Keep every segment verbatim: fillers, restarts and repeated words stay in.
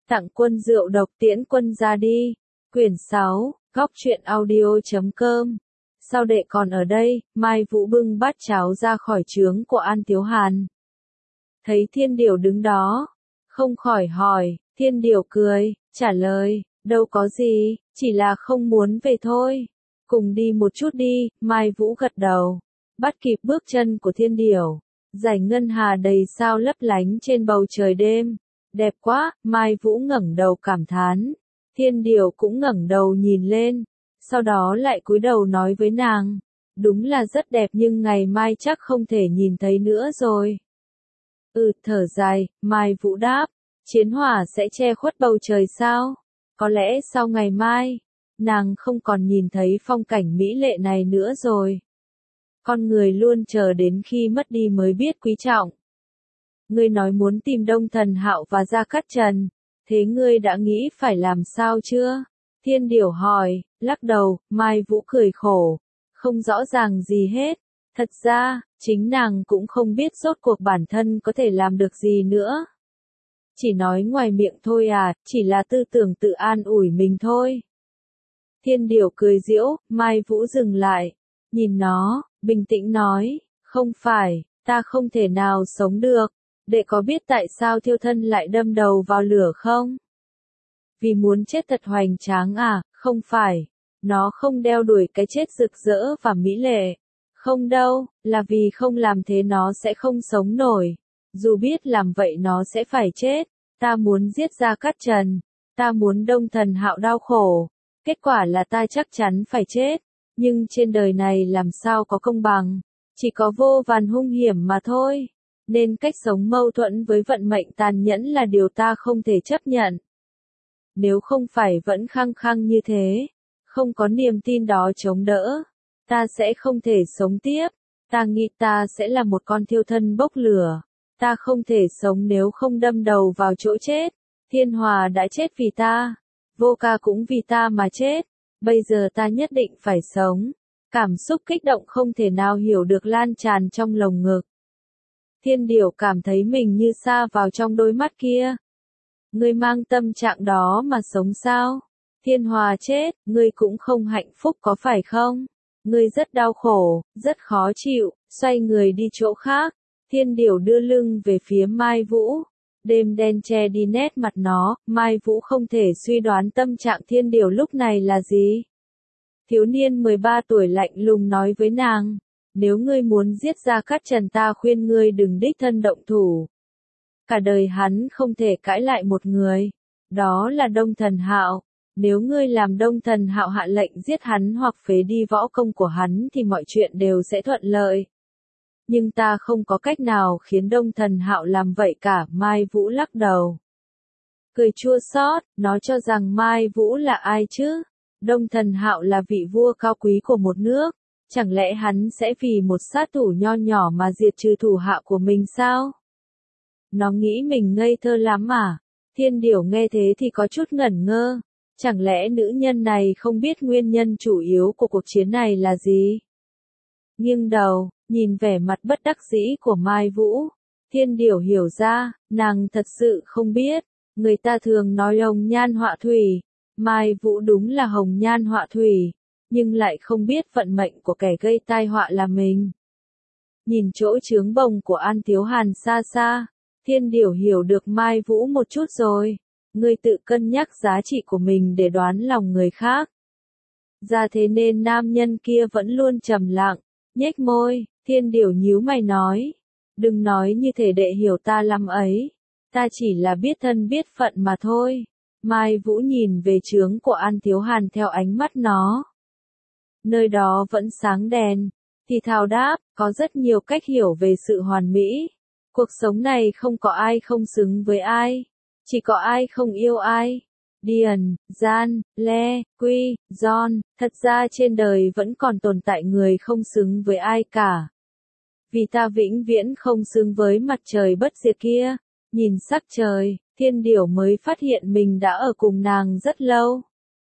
Tặng quân rượu độc tiễn quân ra đi. Quyển sáu, góc truyện audio chấm com. Sao đệ còn ở đây? Mai Vũ bưng bát cháo ra khỏi trướng của An Tiếu Hàn. Thấy Thiên Điểu đứng đó, không khỏi hỏi, Thiên Điểu cười, trả lời, đâu có gì, chỉ là không muốn về thôi. Cùng đi một chút đi, Mai Vũ gật đầu, bắt kịp bước chân của Thiên Điểu. Dải ngân hà đầy sao lấp lánh trên bầu trời đêm. Đẹp quá, Mai Vũ ngẩng đầu cảm thán. Thiên Điểu cũng ngẩng đầu nhìn lên, sau đó lại cúi đầu nói với nàng, đúng là rất đẹp nhưng ngày mai chắc không thể nhìn thấy nữa rồi. Ừ, thở dài, Mai Vũ đáp, chiến hỏa sẽ che khuất bầu trời sao? Có lẽ sau ngày mai, nàng không còn nhìn thấy phong cảnh mỹ lệ này nữa rồi. Con người luôn chờ đến khi mất đi mới biết quý trọng. Ngươi nói muốn tìm Đông Thần Hạo và Gia Cát Trần, thế ngươi đã nghĩ phải làm sao chưa? Thiên Điểu hỏi, lắc đầu, Mai Vũ cười khổ, không rõ ràng gì hết. Thật ra, chính nàng cũng không biết rốt cuộc bản thân có thể làm được gì nữa. Chỉ nói ngoài miệng thôi à, chỉ là tư tưởng tự an ủi mình thôi. Thiên Điểu cười giễu, Mai Vũ dừng lại, nhìn nó, bình tĩnh nói, không phải, ta không thể nào sống được. Đệ có biết tại sao thiêu thân lại đâm đầu vào lửa không? Vì muốn chết thật hoành tráng à, không phải. Nó không đeo đuổi cái chết rực rỡ và mỹ lệ. Không đâu, là vì không làm thế nó sẽ không sống nổi. Dù biết làm vậy nó sẽ phải chết. Ta muốn giết Gia Cát Trần. Ta muốn Đông Thần Hạo đau khổ. Kết quả là ta chắc chắn phải chết. Nhưng trên đời này làm sao có công bằng. Chỉ có vô vàn hung hiểm mà thôi. Nên cách sống mâu thuẫn với vận mệnh tàn nhẫn là điều ta không thể chấp nhận. Nếu không phải vẫn khăng khăng như thế, không có niềm tin đó chống đỡ, ta sẽ không thể sống tiếp. Ta nghĩ ta sẽ là một con thiêu thân bốc lửa. Ta không thể sống nếu không đâm đầu vào chỗ chết. Thiên Hòa đã chết vì ta, Vô Ca cũng vì ta mà chết. Bây giờ ta nhất định phải sống. Cảm xúc kích động không thể nào hiểu được lan tràn trong lồng ngực. Thiên Điểu cảm thấy mình như sa vào trong đôi mắt kia. Ngươi mang tâm trạng đó mà sống sao? Thiên Hòa chết, ngươi cũng không hạnh phúc có phải không? Ngươi rất đau khổ, rất khó chịu, xoay người đi chỗ khác. Thiên Điểu đưa lưng về phía Mai Vũ. Đêm đen che đi nét mặt nó, Mai Vũ không thể suy đoán tâm trạng Thiên Điểu lúc này là gì. Thiếu niên mười ba tuổi lạnh lùng nói với nàng. Nếu ngươi muốn giết Gia Cát Trần ta khuyên ngươi đừng đích thân động thủ. Cả đời hắn không thể cãi lại một người. Đó là Đông Thần Hạo. Nếu ngươi làm Đông Thần Hạo hạ lệnh giết hắn hoặc phế đi võ công của hắn thì mọi chuyện đều sẽ thuận lợi. Nhưng ta không có cách nào khiến Đông Thần Hạo làm vậy cả, Mai Vũ lắc đầu. Cười chua xót, nó cho rằng Mai Vũ là ai chứ? Đông Thần Hạo là vị vua cao quý của một nước. Chẳng lẽ hắn sẽ vì một sát thủ nho nhỏ mà diệt trừ thủ hạ của mình sao? Nó nghĩ mình ngây thơ lắm à? Thiên Điểu nghe thế thì có chút ngẩn ngơ. Chẳng lẽ nữ nhân này không biết nguyên nhân chủ yếu của cuộc chiến này là gì? Nghiêng đầu, nhìn vẻ mặt bất đắc dĩ của Mai Vũ. Thiên Điểu hiểu ra, nàng thật sự không biết. Người ta thường nói hồng nhan họa thủy. Mai Vũ đúng là hồng nhan họa thủy. Nhưng lại không biết vận mệnh của kẻ gây tai họa là mình. Nhìn chỗ trướng bồng của An Tiếu Hàn xa xa, Thiên Điểu hiểu được Mai Vũ một chút rồi. Ngươi tự cân nhắc giá trị của mình để đoán lòng người khác. Ra thế nên nam nhân kia vẫn luôn trầm lặng, nhếch môi. Thiên Điểu nhíu mày nói. Đừng nói như thể đệ hiểu ta lắm ấy. Ta chỉ là biết thân biết phận mà thôi. Mai Vũ nhìn về trướng của An Tiếu Hàn theo ánh mắt nó. Nơi đó vẫn sáng đèn, thì thào đáp, có rất nhiều cách hiểu về sự hoàn mỹ. Cuộc sống này không có ai không xứng với ai, chỉ có ai không yêu ai. Điền, Gian, Le, Quy, John, thật ra trên đời vẫn còn tồn tại người không xứng với ai cả. Vì ta vĩnh viễn không xứng với mặt trời bất diệt kia. Nhìn sắc trời, Thiên Điểu mới phát hiện mình đã ở cùng nàng rất lâu.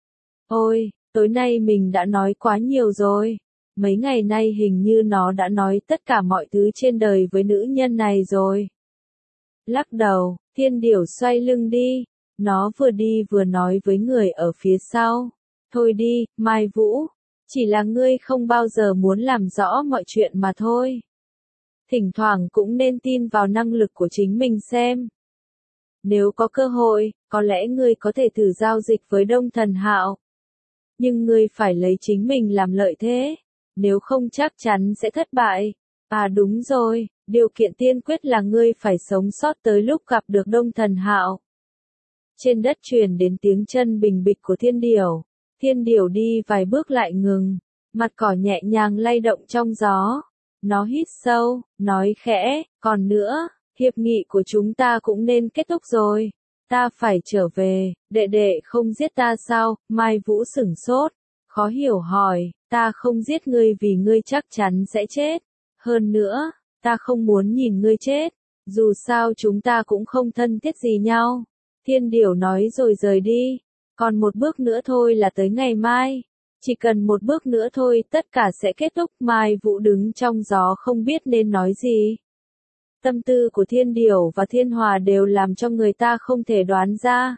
Ôi! Tối nay mình đã nói quá nhiều rồi. Mấy ngày nay hình như nó đã nói tất cả mọi thứ trên đời với nữ nhân này rồi. Lắc đầu, Thiên Điểu xoay lưng đi. Nó vừa đi vừa nói với người ở phía sau. Thôi đi, Mai Vũ. Chỉ là ngươi không bao giờ muốn làm rõ mọi chuyện mà thôi. Thỉnh thoảng cũng nên tin vào năng lực của chính mình xem. Nếu có cơ hội, có lẽ ngươi có thể thử giao dịch với Đông Thần Hạo. Nhưng ngươi phải lấy chính mình làm lợi thế. Nếu không chắc chắn sẽ thất bại. À đúng rồi, điều kiện tiên quyết là ngươi phải sống sót tới lúc gặp được Đông Thần Hạo. Trên đất truyền đến tiếng chân bình bịch của thiên điểu. Thiên điểu đi vài bước lại ngừng. Mặt cỏ nhẹ nhàng lay động trong gió. Nó hít sâu, nói khẽ, còn nữa, hiệp nghị của chúng ta cũng nên kết thúc rồi. Ta phải trở về, đệ đệ không giết ta sao? Mai Vũ sửng sốt, khó hiểu hỏi, ta không giết ngươi vì ngươi chắc chắn sẽ chết. Hơn nữa, ta không muốn nhìn ngươi chết, dù sao chúng ta cũng không thân thiết gì nhau. Thiên điểu nói rồi rời đi, còn một bước nữa thôi là tới ngày mai. Chỉ cần một bước nữa thôi tất cả sẽ kết thúc. Mai Vũ đứng trong gió không biết nên nói gì. Tâm tư của thiên điểu và thiên hòa đều làm cho người ta không thể đoán ra.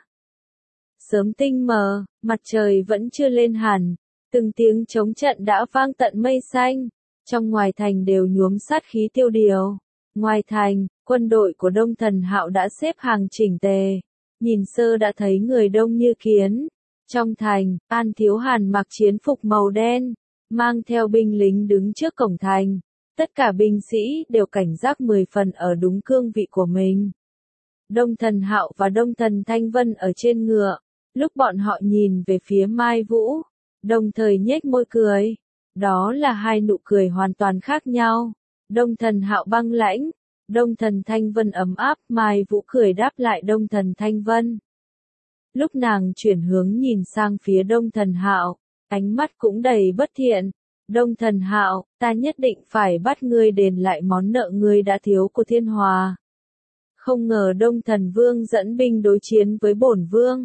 Sớm tinh mờ, mặt trời vẫn chưa lên hẳn, từng tiếng trống trận đã vang tận mây xanh, trong ngoài thành đều nhuốm sát khí tiêu điều. Ngoài thành, quân đội của Đông Thần Hạo đã xếp hàng chỉnh tề, nhìn sơ đã thấy người đông như kiến. Trong thành, An Thiếu Hàn mặc chiến phục màu đen, mang theo binh lính đứng trước cổng thành. Tất cả binh sĩ đều cảnh giác mười phần ở đúng cương vị của mình. Đông Thần Hạo và Đông Thần Thanh Vân ở trên ngựa, lúc bọn họ nhìn về phía Mai Vũ, đồng thời nhếch môi cười. Đó là hai nụ cười hoàn toàn khác nhau. Đông Thần Hạo băng lãnh, Đông Thần Thanh Vân ấm áp. Mai Vũ cười đáp lại Đông Thần Thanh Vân. Lúc nàng chuyển hướng nhìn sang phía Đông Thần Hạo, ánh mắt cũng đầy bất thiện. Đông Thần Hạo, ta nhất định phải bắt ngươi đền lại món nợ ngươi đã thiếu của Thiên Hòa. Không ngờ Đông Thần Vương dẫn binh đối chiến với bổn vương.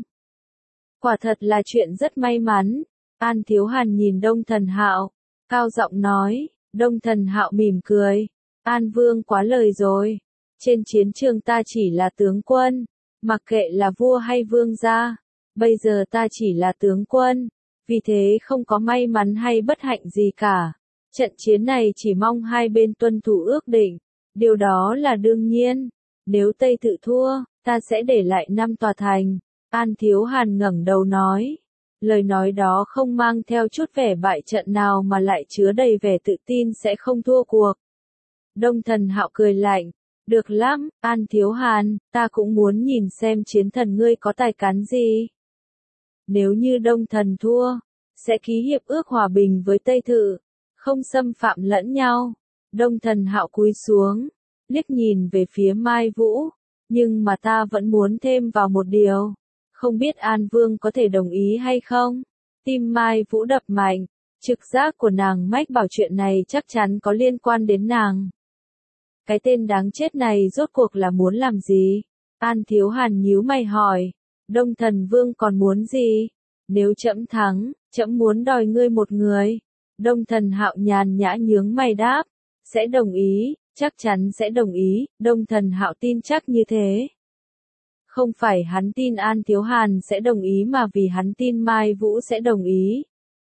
Quả thật là chuyện rất may mắn. An Thiếu Hàn nhìn Đông Thần Hạo, cao giọng nói. Đông Thần Hạo mỉm cười. An Vương quá lời rồi. Trên chiến trường ta chỉ là tướng quân. Mặc kệ là vua hay vương gia, bây giờ ta chỉ là tướng quân, vì thế không có may mắn hay bất hạnh gì cả. Trận chiến này chỉ mong hai bên tuân thủ ước định, điều đó là đương nhiên. Nếu Tây Tự thua, ta sẽ để lại năm tòa thành. An Thiếu Hàn ngẩng đầu nói, lời nói đó không mang theo chút vẻ bại trận nào mà lại chứa đầy vẻ tự tin sẽ không thua cuộc. Đông Thần Hạo cười lạnh. Được lắm, An Thiếu Hàn, ta cũng muốn nhìn xem chiến thần ngươi có tài cán gì. Nếu như Đông Thần thua, sẽ ký hiệp ước hòa bình với Tây Tự, không xâm phạm lẫn nhau. Đông Thần Hạo cúi xuống, liếc nhìn về phía Mai Vũ, nhưng mà ta vẫn muốn thêm vào một điều, không biết An Vương có thể đồng ý hay không? Tim Mai Vũ đập mạnh, trực giác của nàng mách bảo chuyện này chắc chắn có liên quan đến nàng. Cái tên đáng chết này rốt cuộc là muốn làm gì? An Thiếu Hàn nhíu mày hỏi. Đông Thần Vương còn muốn gì? Nếu trẫm thắng, trẫm muốn đòi ngươi một người. Đông Thần Hạo nhàn nhã nhướng mày đáp. Sẽ đồng ý, chắc chắn sẽ đồng ý. Đông Thần Hạo tin chắc như thế. Không phải hắn tin An Thiếu Hàn sẽ đồng ý mà vì hắn tin Mai Vũ sẽ đồng ý.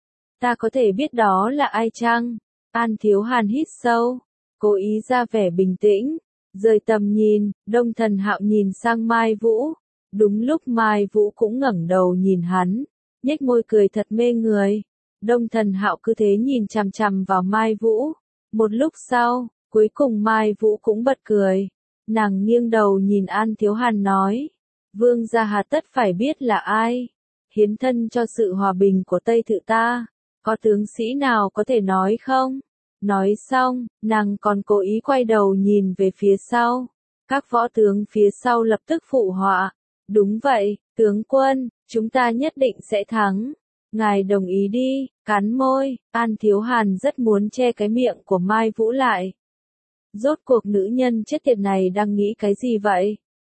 Ta có thể biết đó là ai chăng? An Thiếu Hàn hít sâu, cố ý ra vẻ bình tĩnh, rời tầm nhìn. Đông Thần Hạo nhìn sang Mai Vũ, đúng lúc Mai Vũ cũng ngẩng đầu nhìn hắn, nhếch môi cười thật mê người. Đông Thần Hạo cứ thế nhìn chằm chằm vào Mai Vũ, một lúc sau, cuối cùng Mai Vũ cũng bật cười, nàng nghiêng đầu nhìn An Thiếu Hàn nói, Vương gia hà tất phải biết là ai, hiến thân cho sự hòa bình của Tây Tự ta, có tướng sĩ nào có thể nói không? Nói xong, nàng còn cố ý quay đầu nhìn về phía sau. Các võ tướng phía sau lập tức phụ họa. Đúng vậy, tướng quân, chúng ta nhất định sẽ thắng. Ngài đồng ý đi, cắn môi. An Thiếu Hàn rất muốn che cái miệng của Mai Vũ lại. Rốt cuộc nữ nhân chết tiệt này đang nghĩ cái gì vậy?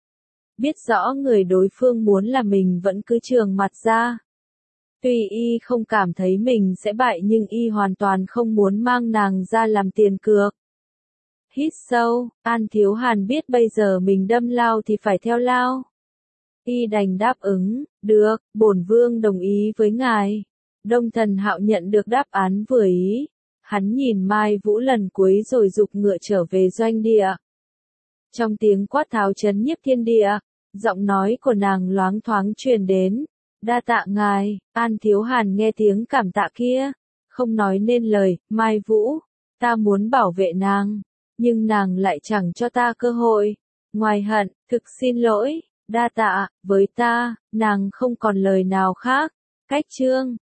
Biết rõ người đối phương muốn là mình vẫn cứ trường mặt ra. Tuy y không cảm thấy mình sẽ bại nhưng y hoàn toàn không muốn mang nàng ra làm tiền cược. Hít sâu, An Thiếu Hàn biết bây giờ mình đâm lao thì phải theo lao. Y đành đáp ứng, được, bổn vương đồng ý với ngài. Đông Thần Hạo nhận được đáp án vừa ý. Hắn nhìn Mai Vũ lần cuối rồi giục ngựa trở về doanh địa. Trong tiếng quát tháo chấn nhiếp thiên địa, giọng nói của nàng loáng thoáng truyền đến. Đa tạ ngài, An Thiếu Hàn nghe tiếng cảm tạ kia. Không nói nên lời, Mai Vũ, ta muốn bảo vệ nàng, nhưng nàng lại chẳng cho ta cơ hội. Ngoài hận, thực xin lỗi, đa tạ, với ta, nàng không còn lời nào khác. Cách chương